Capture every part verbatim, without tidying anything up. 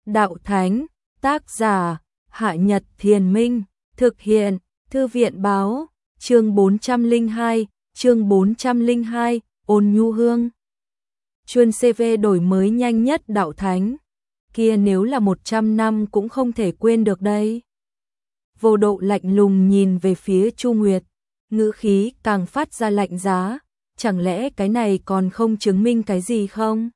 Đạo Thánh, tác giả, Hạ Nhật Thiền Minh, thực hiện, Thư viện báo, chương bốn trăm lẻ hai, chương bốn trăm lẻ hai, Ôn Nhu Hương. Chuân xê vê đổi mới nhanh nhất Đạo Thánh, kia nếu là một trăm năm cũng không thể quên được đây. Vô Độ lạnh lùng nhìn về phía Chu Nguyệt, ngữ khí càng phát ra lạnh giá, chẳng lẽ cái này còn không chứng minh cái gì không?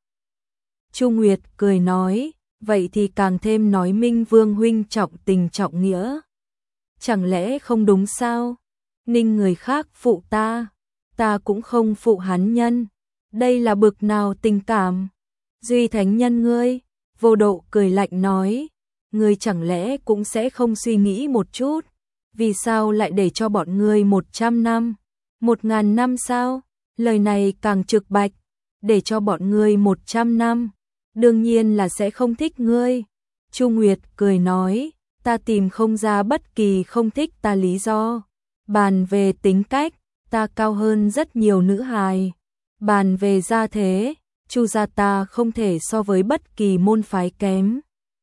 Chu Nguyệt cười nói, vậy thì càng thêm nói minh Vương huynh trọng tình trọng nghĩa. Chẳng lẽ không đúng sao? Ninh người khác phụ ta, ta cũng không phụ hắn nhân. Đây là bực nào tình cảm? Duy thánh nhân ngươi, Vô Độ cười lạnh nói, ngươi chẳng lẽ cũng sẽ không suy nghĩ một chút, vì sao lại để cho bọn ngươi một trăm năm, một ngàn năm sao? Lời này càng trực bạch, để cho bọn ngươi một trăm năm, đương nhiên là sẽ không thích ngươi. Chu Nguyệt cười nói, ta tìm không ra bất kỳ không thích ta lý do. Bàn về tính cách, ta cao hơn rất nhiều nữ hài. Bàn về gia thế, Chu gia ta không thể so với bất kỳ môn phái kém.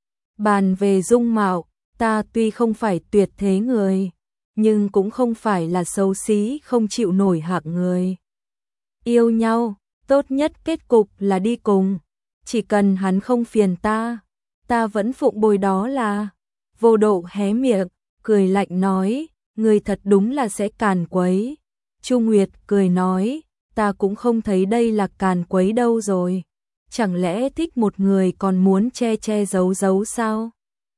Bàn về dung mạo, ta tuy không phải tuyệt thế người, nhưng cũng không phải là xấu xí không chịu nổi hạng người. Yêu nhau, tốt nhất kết cục là đi cùng. Chỉ cần hắn không phiền ta, ta vẫn phụng bồi đó là. Vô Độ hé miệng, cười lạnh nói, người thật đúng là sẽ càn quấy. Chu Nguyệt cười nói, ta cũng không thấy đây là càn quấy đâu rồi. Chẳng lẽ thích một người còn muốn che che giấu giấu sao?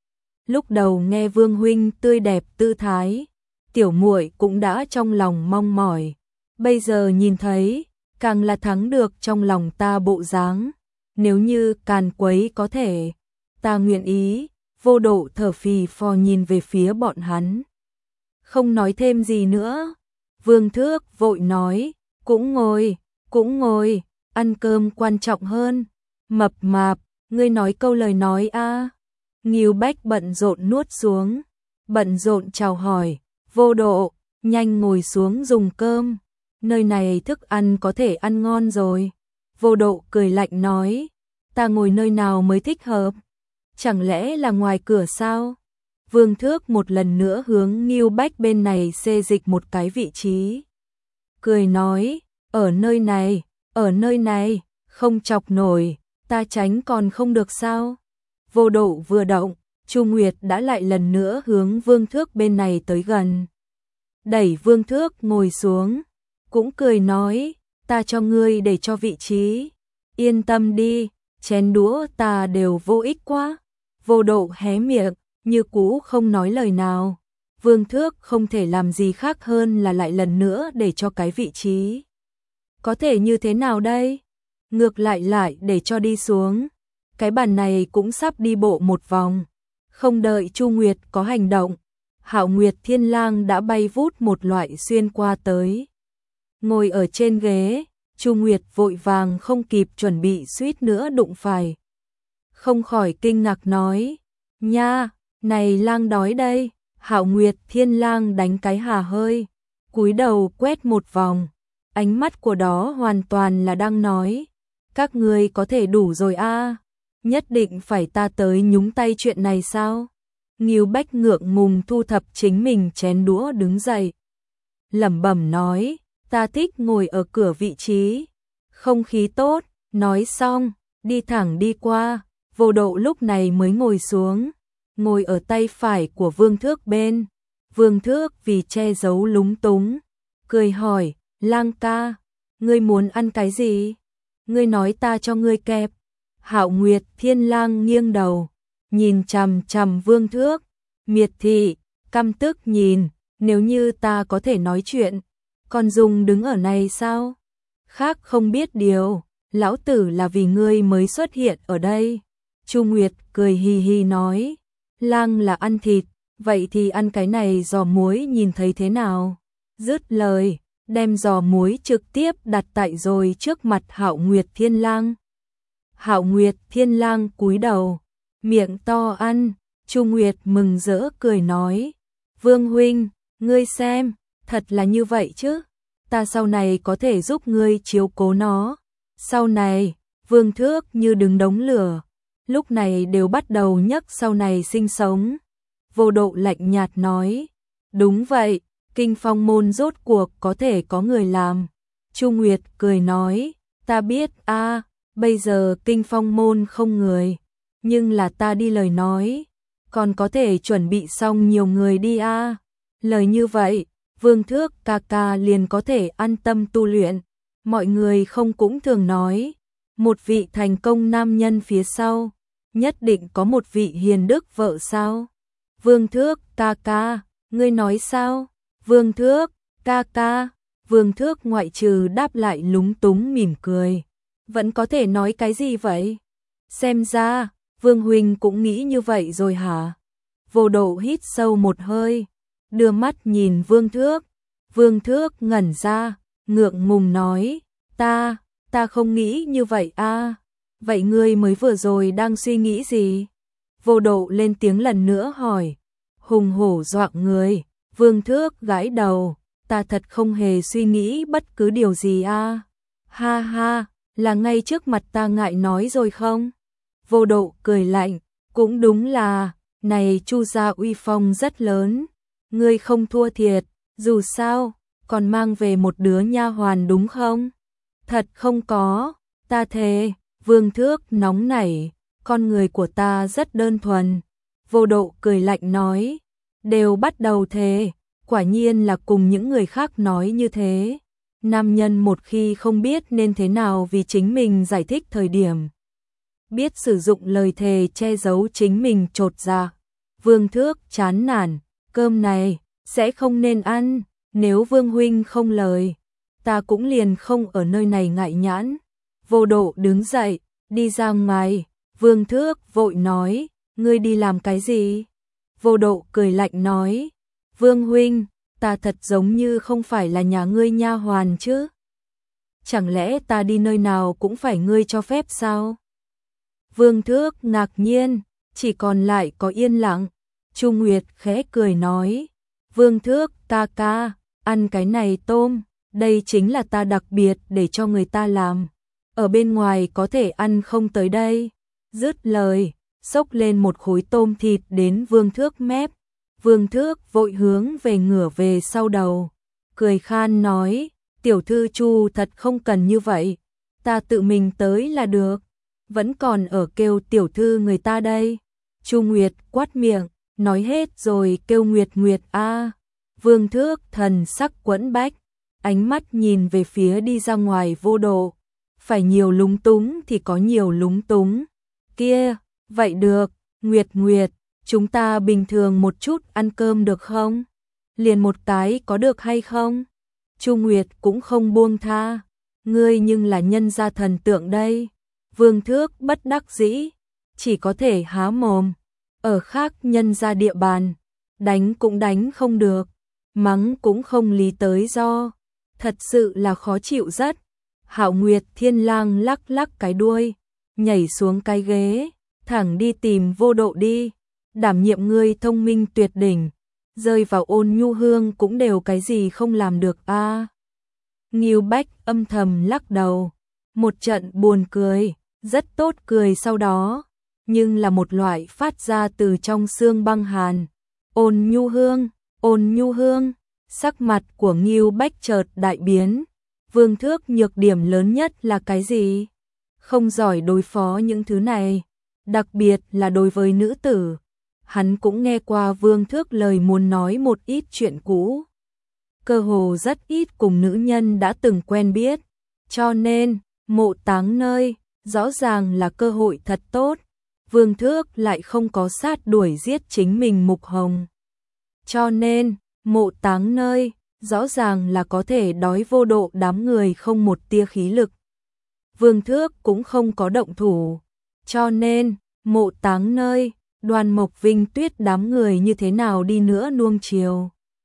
Lúc đầu nghe Vương huynh tươi đẹp tư thái, tiểu muội cũng đã trong lòng mong mỏi. Bây giờ nhìn thấy, càng là thắng được trong lòng ta bộ dáng. Nếu như càn quấy có thể, ta nguyện ý. Vô Độ thở phì phò nhìn về phía bọn hắn, không nói thêm gì nữa. Vương Thước vội nói, cũng ngồi, cũng ngồi, ăn cơm quan trọng hơn. Mập mạp, ngươi nói câu lời nói a. À. Ngưu Bách bận rộn nuốt xuống, bận rộn chào hỏi, Vô Độ, nhanh ngồi xuống dùng cơm, nơi này thức ăn có thể ăn ngon rồi. Vô Độ cười lạnh nói, ta ngồi nơi nào mới thích hợp? Chẳng lẽ là ngoài cửa sao? Vương Thước một lần nữa hướng Ngưu Bách bên này xê dịch một cái vị trí. Cười nói, ở nơi này, ở nơi này, không chọc nổi, ta tránh còn không được sao? Vô Độ vừa động, Chu Nguyệt đã lại lần nữa hướng Vương Thước bên này tới gần. Đẩy Vương Thước ngồi xuống, cũng cười nói, ta cho ngươi để cho vị trí. Yên tâm đi, chén đũa ta đều vô ích quá. Vô Độ hé miệng, như cũ không nói lời nào. Vương Thước không thể làm gì khác hơn là lại lần nữa để cho cái vị trí. Có thể như thế nào đây? Ngược lại lại để cho đi xuống. Cái bàn này cũng sắp đi bộ một vòng. Không đợi Chu Nguyệt có hành động, Hạo Nguyệt Thiên Lang đã bay vút một loại xuyên qua tới. Ngồi ở trên ghế, Chu Nguyệt vội vàng không kịp chuẩn bị suýt nữa đụng phải. Không khỏi kinh ngạc nói, nha, này lang đói đây. Hạo Nguyệt Thiên Lang đánh cái hà hơi, cúi đầu quét một vòng, ánh mắt của đó hoàn toàn là đang nói, các ngươi có thể đủ rồi a, à? Nhất định phải ta tới nhúng tay chuyện này sao? Ngưu Bách ngượng ngùng thu thập chính mình chén đũa đứng dậy, lẩm bẩm nói, ta thích ngồi ở cửa vị trí, không khí tốt. Nói xong, đi thẳng đi qua. Vô Độ lúc này mới ngồi xuống, ngồi ở tay phải của Vương Thước bên. Vương Thước vì che giấu lúng túng, cười hỏi, Lang ca, ngươi muốn ăn cái gì? Ngươi nói ta cho ngươi kẹp. Hạo Nguyệt Thiên Lang nghiêng đầu, nhìn chằm chằm Vương Thước, miệt thị, căm tức nhìn, nếu như ta có thể nói chuyện, còn dùng đứng ở này sao? Khác không biết điều, lão tử là vì ngươi mới xuất hiện ở đây. Chu Nguyệt cười hì hì nói, Lang là ăn thịt, vậy thì ăn cái này giò muối nhìn thấy thế nào? Dứt lời, đem giò muối trực tiếp đặt tại rồi trước mặt Hạo Nguyệt Thiên Lang. Hạo Nguyệt Thiên Lang cúi đầu, miệng to ăn. Chu Nguyệt mừng rỡ cười nói, Vương huynh, ngươi xem, thật là như vậy chứ? Ta sau này có thể giúp ngươi chiếu cố nó. Sau này, Vương Thước như đứng đống lửa, lúc này đều bắt đầu nhắc sau này sinh sống. Vô Độ lạnh nhạt nói, đúng vậy, Kinh Phong môn rốt cuộc có thể có người làm. Chu Nguyệt cười nói, ta biết a, bây giờ Kinh Phong môn không người, nhưng là ta đi lời nói, còn có thể chuẩn bị xong nhiều người đi a. Lời như vậy, Vương Thước ca ca liền có thể an tâm tu luyện. Mọi người không cũng thường nói, một vị thành công nam nhân phía sau, nhất định có một vị hiền đức vợ sao? Vương Thước ca ca, ngươi nói sao? Vương Thước ca ca, Vương Thước ngoại trừ đáp lại lúng túng mỉm cười, vẫn có thể nói cái gì vậy? Xem ra, Vương huynh cũng nghĩ như vậy rồi hả? Vô Độ hít sâu một hơi, đưa mắt nhìn Vương Thước. Vương Thước ngẩn ra, ngượng ngùng nói, ta, ta không nghĩ như vậy a. Vậy ngươi mới vừa rồi đang suy nghĩ gì? Vô Độ lên tiếng lần nữa hỏi. Hùng hổ dọa người, Vương Thước gãi đầu, ta thật không hề suy nghĩ bất cứ điều gì a. Ha ha, là ngay trước mặt ta ngại nói rồi không? Vô Độ cười lạnh, cũng đúng là, này Chu gia uy phong rất lớn, ngươi không thua thiệt, dù sao, còn mang về một đứa nha hoàn đúng không? Thật không có, ta thề. Vương Thước nóng nảy, con người của ta rất đơn thuần. Vô Độ cười lạnh nói, đều bắt đầu thề, quả nhiên là cùng những người khác nói như thế. Nam nhân một khi không biết nên thế nào vì chính mình giải thích thời điểm, biết sử dụng lời thề che giấu chính mình trột dạ. Vương Thước chán nản, cơm này sẽ không nên ăn, nếu Vương huynh không lời, ta cũng liền không ở nơi này ngại nhãn. Vô Độ đứng dậy, đi ra ngoài. Vương Thước vội nói, ngươi đi làm cái gì? Vô Độ cười lạnh nói, Vương huynh, ta thật giống như không phải là nhà ngươi nha hoàn chứ? Chẳng lẽ ta đi nơi nào cũng phải ngươi cho phép sao? Vương Thước ngạc nhiên, chỉ còn lại có yên lặng. Chu Nguyệt khẽ cười nói, Vương Thước ca ca, ăn cái này tôm, đây chính là ta đặc biệt để cho người ta làm. Ở bên ngoài có thể ăn không tới đây. Dứt lời, xốc lên một khối tôm thịt đến Vương Thước mép. Vương Thước vội hướng về ngửa về sau đầu, cười khan nói, tiểu thư Chu thật không cần như vậy, ta tự mình tới là được, vẫn còn ở kêu tiểu thư người ta đây. Chu Nguyệt quát miệng, nói hết rồi kêu Nguyệt Nguyệt a. Vương Thước thần sắc quẫn bách, ánh mắt nhìn về phía đi ra ngoài Vô Độ, phải nhiều lúng túng thì có nhiều lúng túng. Kia, vậy được, Nguyệt Nguyệt, chúng ta bình thường một chút ăn cơm được không? Liền một cái có được hay không? Chu Nguyệt cũng không buông tha, ngươi nhưng là nhân gia thần tượng đây. Vương Thước bất đắc dĩ, chỉ có thể há mồm, ở khác nhân gia địa bàn, đánh cũng đánh không được, mắng cũng không lý tới do, thật sự là khó chịu rất. Hạo Nguyệt Thiên Lang lắc lắc cái đuôi, nhảy xuống cái ghế, thẳng đi tìm Vô Độ đi. Đảm nhiệm ngươi thông minh tuyệt đỉnh, rơi vào Ôn Nhu Hương cũng đều cái gì không làm được a. À. Ngưu Bách âm thầm lắc đầu, một trận buồn cười, rất tốt cười sau đó, nhưng là một loại phát ra từ trong xương băng hàn. Ôn Nhu Hương, Ôn Nhu Hương, sắc mặt của Ngưu Bách chợt đại biến. Vương Thước nhược điểm lớn nhất là cái gì? Không giỏi đối phó những thứ này, đặc biệt là đối với nữ tử. Hắn cũng nghe qua Vương Thước lời muốn nói một ít chuyện cũ, cơ hồ rất ít cùng nữ nhân đã từng quen biết, cho nên mộ táng nơi rõ ràng là cơ hội thật tốt. Vương Thước lại không có sát đuổi giết chính mình Mục Hồng, cho nên mộ táng nơi rõ ràng là có thể đói Vô Độ đám người không một tia khí lực. Vương Thước cũng không có động thủ, cho nên mộ táng nơi Đoàn Mộc Vinh Tuyết đám người như thế nào đi nữa nuông chiều,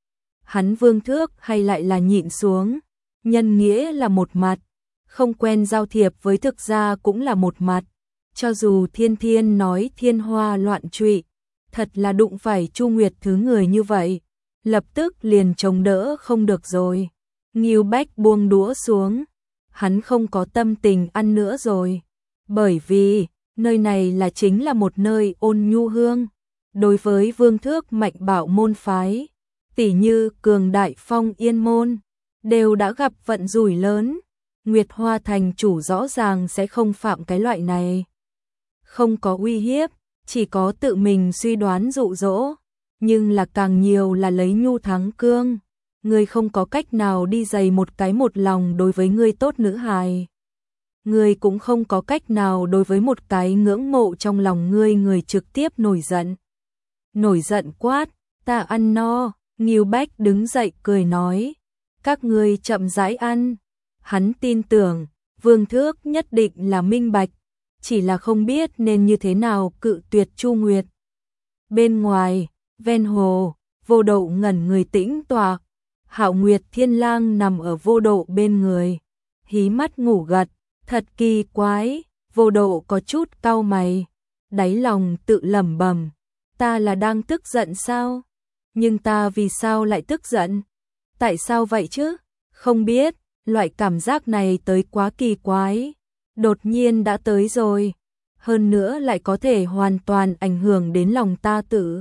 hắn Vương Thước hay lại là nhịn xuống. Nhân nghĩa là một mặt, không quen giao thiệp với thực gia cũng là một mặt. Cho dù Thiên Thiên nói thiên hoa loạn trụy, thật là đụng phải Chu Nguyệt thứ người như vậy, lập tức liền chống đỡ không được rồi. Ngưu Bách buông đũa xuống, hắn không có tâm tình ăn nữa rồi, bởi vì nơi này là chính là một nơi ôn nhu hương. Đối với vương thước mạnh bạo môn phái, tỉ như cường đại phong yên môn, đều đã gặp vận rủi lớn. Nguyệt Hoa thành chủ rõ ràng sẽ không phạm cái loại này. Không có uy hiếp, chỉ có tự mình suy đoán dụ dỗ, nhưng là càng nhiều là lấy nhu thắng cương. Ngươi không có cách nào đi giày một cái một lòng đối với ngươi tốt nữ hài. Ngươi cũng không có cách nào đối với một cái ngưỡng mộ trong lòng ngươi người trực tiếp nổi giận. Nổi giận quát, ta ăn no. Ngưu Bách đứng dậy cười nói, các ngươi chậm rãi ăn. Hắn tin tưởng, Vương Thước nhất định là minh bạch, chỉ là không biết nên như thế nào cự tuyệt Chu Nguyệt. Bên ngoài, ven hồ, Vô Độ ngẩn người tĩnh tọa, Hạo Nguyệt Thiên Lang nằm ở Vô Độ bên người, hí mắt ngủ gật, thật kỳ quái. Vô Độ có chút cau mày, đáy lòng tự lẩm bẩm, ta là đang tức giận sao? Nhưng ta vì sao lại tức giận? Tại sao vậy chứ? Không biết, loại cảm giác này tới quá kỳ quái, đột nhiên đã tới rồi, hơn nữa lại có thể hoàn toàn ảnh hưởng đến lòng ta tự.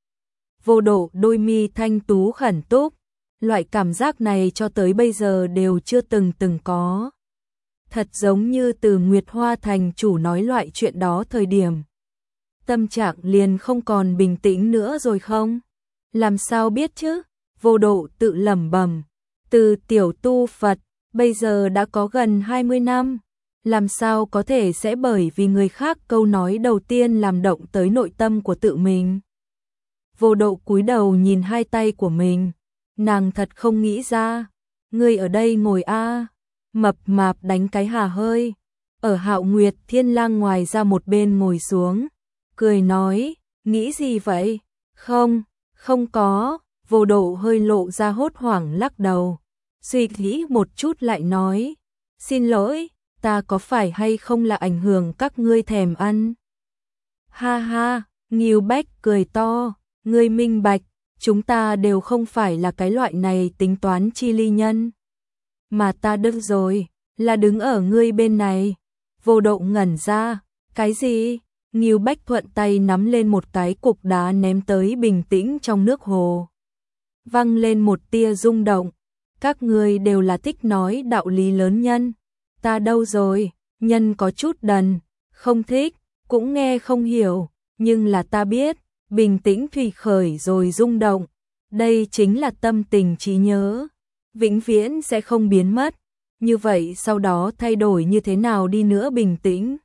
Vô Độ đôi mi thanh tú khẩn túc, loại cảm giác này cho tới bây giờ đều chưa từng từng có. Thật giống như từ Nguyệt Hoa thành chủ nói loại chuyện đó thời điểm, tâm trạng liền không còn bình tĩnh nữa rồi không? Làm sao biết chứ? Vô Độ tự lẩm bẩm, từ tiểu tu Phật, bây giờ đã có gần hai mươi năm, làm sao có thể sẽ bởi vì người khác câu nói đầu tiên làm động tới nội tâm của tự mình. Vô Độ cúi đầu nhìn hai tay của mình, nàng thật không nghĩ ra, ngươi ở đây ngồi a. Mập mạp đánh cái hà hơi, ở Hạo Nguyệt Thiên Lang ngoài ra một bên ngồi xuống, cười nói, nghĩ gì vậy? Không, không có. Vô Độ hơi lộ ra hốt hoảng lắc đầu, suy nghĩ một chút lại nói, xin lỗi, ta có phải hay không là ảnh hưởng các ngươi thèm ăn? Ha ha, Ngưu Bách cười to, ngươi minh bạch, chúng ta đều không phải là cái loại này tính toán chi ly nhân. Mà ta được rồi, là đứng ở ngươi bên này. Vô Độ ngẩn ra, cái gì? Ngưu Bách thuận tay nắm lên một cái cục đá ném tới bình tĩnh trong nước hồ. Văng lên một tia rung động, các ngươi đều là thích nói đạo lý lớn nhân. Ta đâu rồi, nhân có chút đần, không thích, cũng nghe không hiểu, nhưng là ta biết, bình tĩnh thủy khởi rồi rung động, đây chính là tâm tình trí nhớ, vĩnh viễn sẽ không biến mất. Như vậy sau đó thay đổi như thế nào đi nữa bình tĩnh,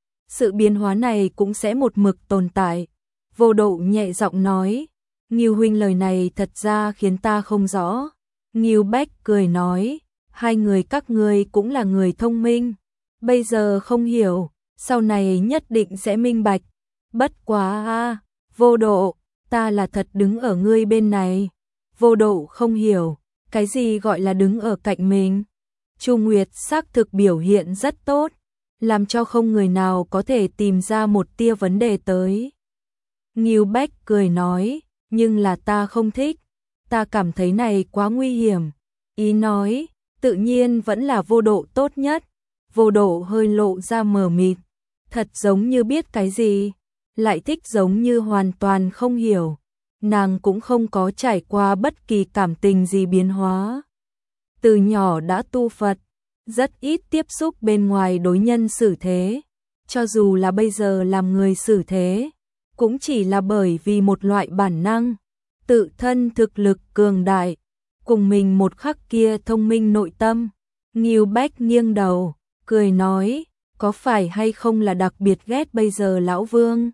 sự biến hóa này cũng sẽ một mực tồn tại. Vô Độ nhẹ giọng nói, Ngưu huynh lời này thật ra khiến ta không rõ. Ngưu Bách cười nói, hai người các ngươi cũng là người thông minh, bây giờ không hiểu, sau này nhất định sẽ minh bạch. Bất quá a, Vô Độ, ta là thật đứng ở ngươi bên này. Vô Độ không hiểu, cái gì gọi là đứng ở cạnh mình? Chu Nguyệt xác thực biểu hiện rất tốt, làm cho không người nào có thể tìm ra một tia vấn đề tới. Ngưu Bách cười nói, nhưng là ta không thích, ta cảm thấy này quá nguy hiểm. Ý nói, tự nhiên vẫn là Vô Độ tốt nhất. Vô Độ hơi lộ ra mờ mịt, thật giống như biết cái gì, lại thích giống như hoàn toàn không hiểu. Nàng cũng không có trải qua bất kỳ cảm tình gì biến hóa. Từ nhỏ đã tu Phật, rất ít tiếp xúc bên ngoài đối nhân xử thế. Cho dù là bây giờ làm người xử thế, cũng chỉ là bởi vì một loại bản năng, tự thân thực lực cường đại, cùng mình một khắc kia thông minh nội tâm. Ngưu Bách nghiêng đầu, cười nói, có phải hay không là đặc biệt ghét bây giờ lão vương?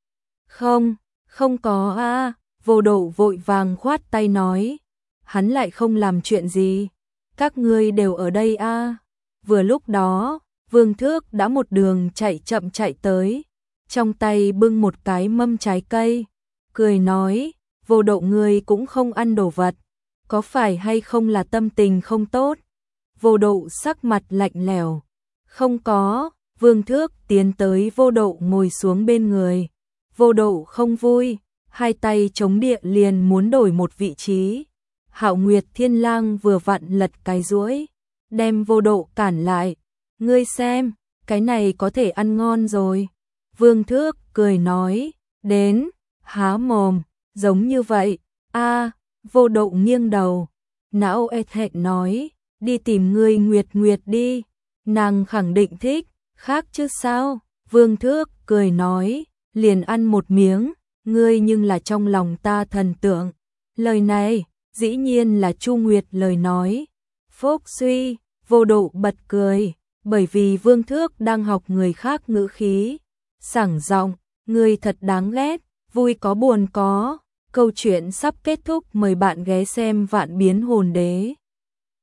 Không, không có a. Vô Độ vội vàng khoát tay nói, hắn lại không làm chuyện gì, các ngươi đều ở đây a. Vừa lúc đó, Vương Thước đã một đường chạy chậm chạy tới, trong tay bưng một cái mâm trái cây, cười nói, Vô Độ ngươi cũng không ăn đồ vật, có phải hay không là tâm tình không tốt? Vô Độ sắc mặt lạnh lẽo, không có. Vương Thước tiến tới Vô Độ ngồi xuống bên người, Vô Độ không vui, hai tay chống địa liền muốn đổi một vị trí. Hạo Nguyệt Thiên Lang vừa vặn lật cái duỗi, đem Vô Độ cản lại, ngươi xem, cái này có thể ăn ngon rồi. Vương Thước cười nói, đến, há mồm, giống như vậy, a Vô Độ nghiêng đầu, não ệt hệt nói, đi tìm ngươi Nguyệt Nguyệt đi, nàng khẳng định thích, khác chứ sao, Vương Thước cười nói, liền ăn một miếng, ngươi nhưng là trong lòng ta thần tượng, lời này, dĩ nhiên là Chu Nguyệt lời nói, phốc suy, Vô Độ bật cười, bởi vì Vương Thước đang học người khác ngữ khí, sảng giọng, ngươi thật đáng ghét, vui có buồn có, câu chuyện sắp kết thúc, mời bạn ghé xem Vạn Biến Hồn Đế.